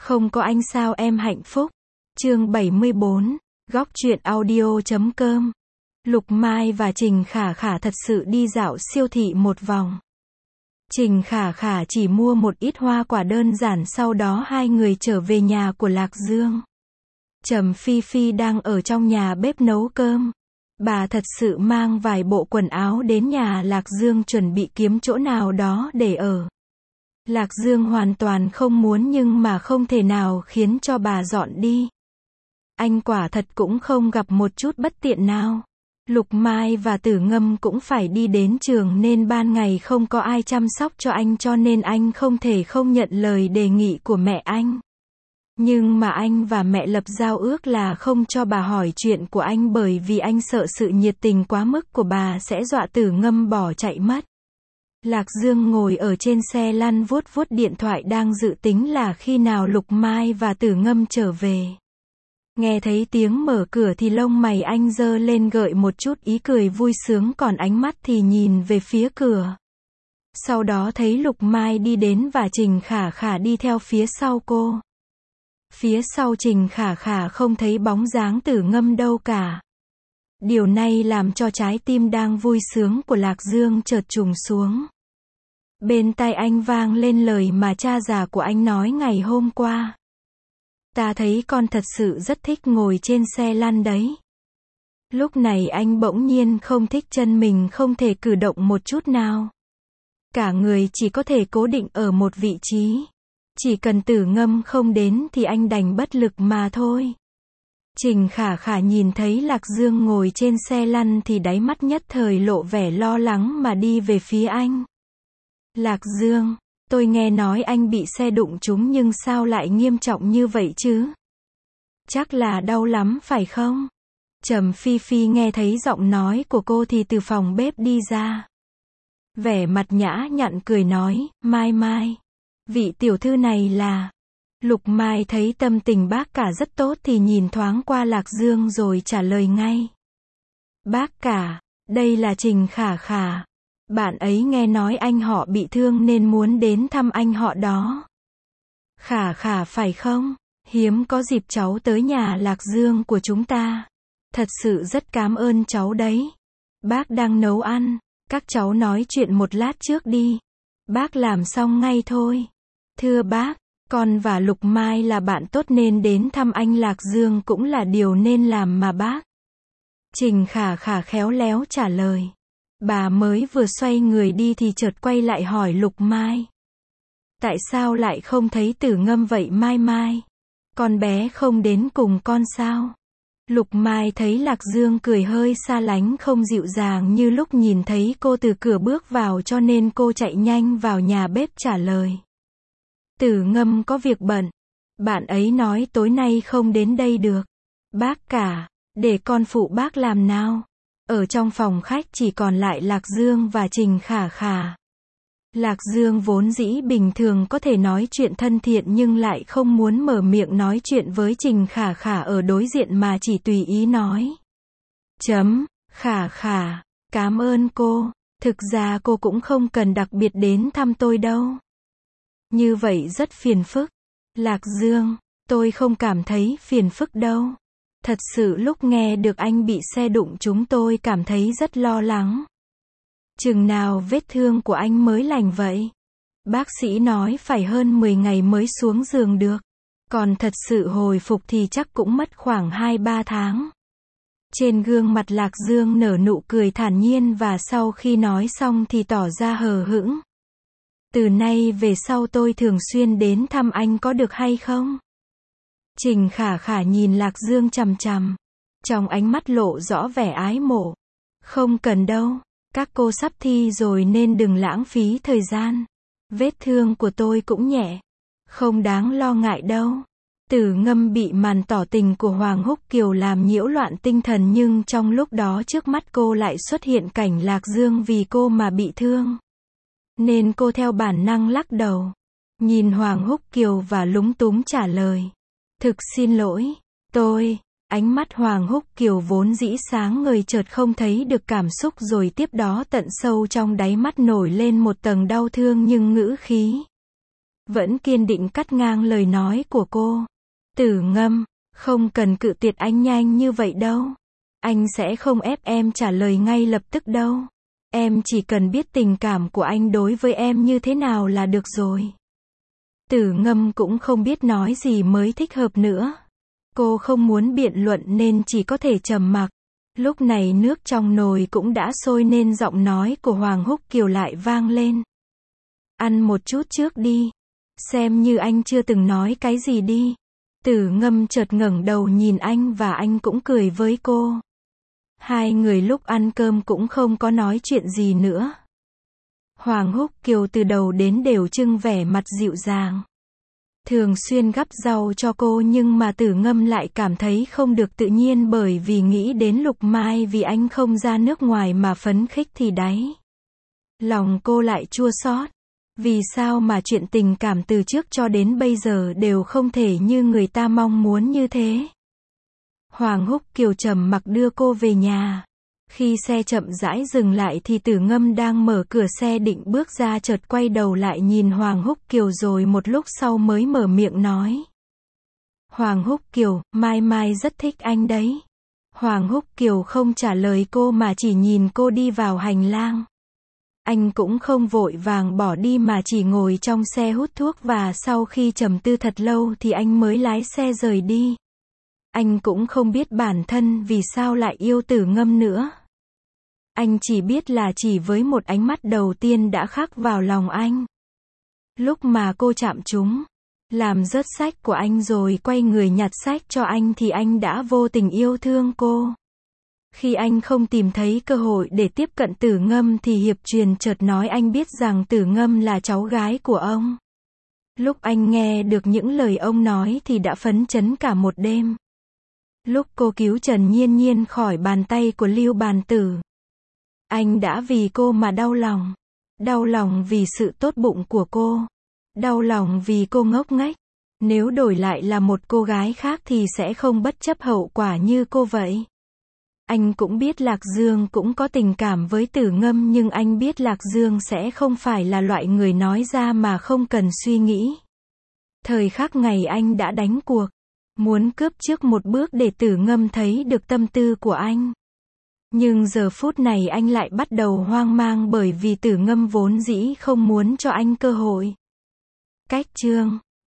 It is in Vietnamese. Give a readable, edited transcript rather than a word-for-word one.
Không có anh sao em hạnh phúc. Chương 74, góc truyện audio.com. Lục Mai và Trình Khả Khả thật sự đi dạo siêu thị một vòng. Trình Khả Khả chỉ mua một ít hoa quả đơn giản, sau đó hai người trở về nhà của Lạc Dương. Trầm Phi Phi đang ở trong nhà bếp nấu cơm. Bà thật sự mang vài bộ quần áo đến nhà Lạc Dương chuẩn bị kiếm chỗ nào đó để ở. Lạc Dương hoàn toàn không muốn nhưng mà không thể nào khiến cho bà dọn đi. Anh quả thật cũng không gặp một chút bất tiện nào. Lục Mai và Tử Ngâm cũng phải đi đến trường nên ban ngày không có ai chăm sóc cho anh, cho nên anh không thể không nhận lời đề nghị của mẹ anh. Nhưng mà anh và mẹ lập giao ước là không cho bà hỏi chuyện của anh, bởi vì anh sợ sự nhiệt tình quá mức của bà sẽ dọa Tử Ngâm bỏ chạy mất. Lạc Dương ngồi ở trên xe lăn vuốt vuốt điện thoại, đang dự tính là khi nào Lục Mai và Tử Ngâm trở về. Nghe thấy tiếng mở cửa thì lông mày anh giơ lên gợi một chút ý cười vui sướng, còn ánh mắt thì nhìn về phía cửa. Sau đó thấy Lục Mai đi đến và Trình Khả Khả đi theo phía sau cô. Phía sau Trình Khả Khả không thấy bóng dáng Tử Ngâm đâu cả. Điều này làm cho trái tim đang vui sướng của Lạc Dương chợt trùng xuống. Bên tai anh vang lên lời mà cha già của anh nói ngày hôm qua. Ta thấy con thật sự rất thích ngồi trên xe lăn đấy. Lúc này anh bỗng nhiên không thích chân mình không thể cử động một chút nào. Cả người chỉ có thể cố định ở một vị trí. Chỉ cần Tử Ngâm không đến thì anh đành bất lực mà thôi. Trình Khả Khả nhìn thấy Lạc Dương ngồi trên xe lăn thì đáy mắt nhất thời lộ vẻ lo lắng mà đi về phía anh. Lạc Dương, tôi nghe nói anh bị xe đụng trúng nhưng sao lại nghiêm trọng như vậy chứ? Chắc là đau lắm phải không? Trầm Phi Phi nghe thấy giọng nói của cô thì từ phòng bếp đi ra. Vẻ mặt nhã nhặn cười nói, Mai Mai, vị tiểu thư này là... Lục Mai thấy tâm tình bác cả rất tốt thì nhìn thoáng qua Lạc Dương rồi trả lời ngay. Bác cả, đây là Trình Khả Khả. Bạn ấy nghe nói anh họ bị thương nên muốn đến thăm anh họ đó. Khả Khả phải không? Hiếm có dịp cháu tới nhà Lạc Dương của chúng ta. Thật sự rất cảm ơn cháu đấy. Bác đang nấu ăn, các cháu nói chuyện một lát trước đi. Bác làm xong ngay thôi. Thưa bác, con và Lục Mai là bạn tốt nên đến thăm anh Lạc Dương cũng là điều nên làm mà bác. Trình Khả Khả khéo léo trả lời. Bà mới vừa xoay người đi thì chợt quay lại hỏi Lục Mai. Tại sao lại không thấy Tử Ngâm vậy Mai Mai? Con bé không đến cùng con sao? Lục Mai thấy Lạc Dương cười hơi xa lánh không dịu dàng như lúc nhìn thấy cô từ cửa bước vào, cho nên cô chạy nhanh vào nhà bếp trả lời. Tử Ngâm có việc bận. Bạn ấy nói tối nay không đến đây được. Bác cả, để con phụ bác làm nào. Ở trong phòng khách chỉ còn lại Lạc Dương và Trình Khả Khả. Lạc Dương vốn dĩ bình thường có thể nói chuyện thân thiện nhưng lại không muốn mở miệng nói chuyện với Trình Khả Khả ở đối diện mà chỉ tùy ý nói. Khả Khả, cảm ơn cô. Thực ra cô cũng không cần đặc biệt đến thăm tôi đâu. Như vậy rất phiền phức. Lạc Dương, tôi không cảm thấy phiền phức đâu. Thật sự lúc nghe được anh bị xe đụng chúng tôi cảm thấy rất lo lắng. Chừng nào vết thương của anh mới lành vậy? Bác sĩ nói phải hơn 10 ngày mới xuống giường được. Còn thật sự hồi phục thì chắc cũng mất khoảng 2-3 tháng. Trên gương mặt Lạc Dương nở nụ cười thản nhiên và sau khi nói xong thì tỏ ra hờ hững. Từ nay về sau tôi thường xuyên đến thăm anh có được hay không? Trình Khả Khả nhìn Lạc Dương chằm chằm. Trong ánh mắt lộ rõ vẻ ái mộ. Không cần đâu. Các cô sắp thi rồi nên đừng lãng phí thời gian. Vết thương của tôi cũng nhẹ. Không đáng lo ngại đâu. Tử Ngâm bị màn tỏ tình của Hoàng Húc Kiều làm nhiễu loạn tinh thần, nhưng trong lúc đó trước mắt cô lại xuất hiện cảnh Lạc Dương vì cô mà bị thương. Nên cô theo bản năng lắc đầu. Nhìn Hoàng Húc Kiều và lúng túng trả lời. Thực xin lỗi, ánh mắt Hoàng Húc Kiều vốn dĩ sáng ngời chợt không thấy được cảm xúc, rồi tiếp đó tận sâu trong đáy mắt nổi lên một tầng đau thương nhưng ngữ khí vẫn kiên định cắt ngang lời nói của cô. Tử Ngâm, không cần cự tuyệt anh nhanh như vậy đâu. Anh sẽ không ép em trả lời ngay lập tức đâu. Em chỉ cần biết tình cảm của anh đối với em như thế nào là được rồi. Tử Ngâm cũng không biết nói gì mới thích hợp nữa. Cô không muốn biện luận nên chỉ có thể trầm mặc. Lúc này nước trong nồi cũng đã sôi nên giọng nói của Hoàng Húc Kiều lại vang lên. Ăn một chút trước đi. Xem như anh chưa từng nói cái gì đi. Tử Ngâm chợt ngẩng đầu nhìn anh và anh cũng cười với cô. Hai người lúc ăn cơm cũng không có nói chuyện gì nữa. Hoàng Húc Kiều từ đầu đến đều trưng vẻ mặt dịu dàng. Thường xuyên gắp rau cho cô nhưng mà Tử Ngâm lại cảm thấy không được tự nhiên bởi vì nghĩ đến Lục Mai vì anh không ra nước ngoài mà phấn khích thì đáy. Lòng cô lại chua xót. Vì sao mà chuyện tình cảm từ trước cho đến bây giờ đều không thể như người ta mong muốn như thế. Hoàng Húc Kiều trầm mặc đưa cô về nhà. Khi xe chậm rãi dừng lại thì Tử Ngâm đang mở cửa xe định bước ra chợt quay đầu lại nhìn Hoàng Húc Kiều rồi một lúc sau mới mở miệng nói. Hoàng Húc Kiều, Mai Mai rất thích anh đấy. Hoàng Húc Kiều không trả lời cô mà chỉ nhìn cô đi vào hành lang. Anh cũng không vội vàng bỏ đi mà chỉ ngồi trong xe hút thuốc và sau khi trầm tư thật lâu thì anh mới lái xe rời đi. Anh cũng không biết bản thân vì sao lại yêu Tử Ngâm nữa. Anh chỉ biết là chỉ với một ánh mắt đầu tiên đã khắc vào lòng anh. Lúc mà cô chạm trúng, làm rớt sách của anh rồi quay người nhặt sách cho anh thì anh đã vô tình yêu thương cô. Khi anh không tìm thấy cơ hội để tiếp cận Tử Ngâm thì Hiệp Truyền chợt nói anh biết rằng Tử Ngâm là cháu gái của ông. Lúc anh nghe được những lời ông nói thì đã phấn chấn cả một đêm. Lúc cô cứu Trần Nhiên Nhiên khỏi bàn tay của Lưu Bàn Tử, anh đã vì cô mà đau lòng. Đau lòng vì sự tốt bụng của cô. Đau lòng vì cô ngốc nghếch. Nếu đổi lại là một cô gái khác thì sẽ không bất chấp hậu quả như cô vậy. Anh cũng biết Lạc Dương cũng có tình cảm với Tử Ngâm nhưng anh biết Lạc Dương sẽ không phải là loại người nói ra mà không cần suy nghĩ. Thời khắc ngày anh đã đánh cuộc. Muốn cướp trước một bước để Tử Ngâm thấy được tâm tư của anh. Nhưng giờ phút này anh lại bắt đầu hoang mang bởi vì Tử Ngâm vốn dĩ không muốn cho anh cơ hội. Cách chương